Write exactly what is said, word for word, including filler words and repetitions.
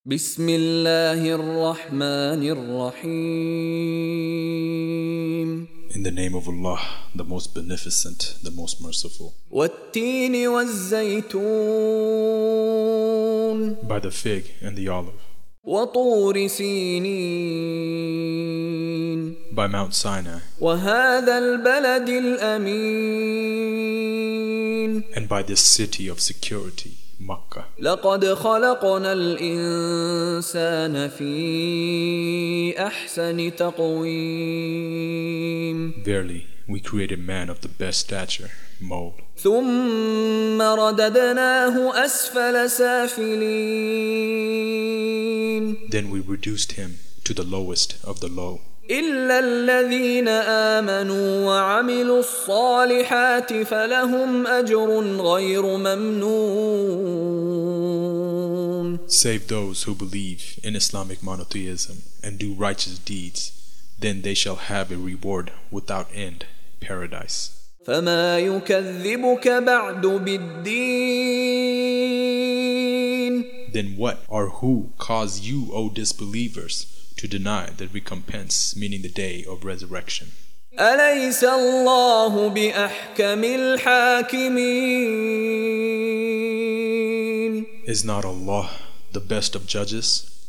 بسم الله الرحمن الرحيم. In the name of Allah, the most beneficent, the most merciful. والتين والزيتون. By the fig and the olive. وطور سينين. By Mount Sinai. وهذا البلد الأمين. And by this city of security, Makkah. لقد خلقنا الإنسان في أحسن تقويم. Verily, we created man of the best stature, mold. ثم رددناه أسفل سافلين. Then we reduced him to the lowest of the low. إلا الذين آمنوا وعملوا الصالحات فلهم أجر غير ممنون. Save those who believe in Islamic monotheism and do righteous deeds, then they shall have a reward without end, paradise. فما يكذبك بعد بالدين. Then what or who caused you, O disbelievers, to deny the recompense, meaning the day of resurrection? أليس الله بأحكم الحاكمين. Is not Allah the best of judges?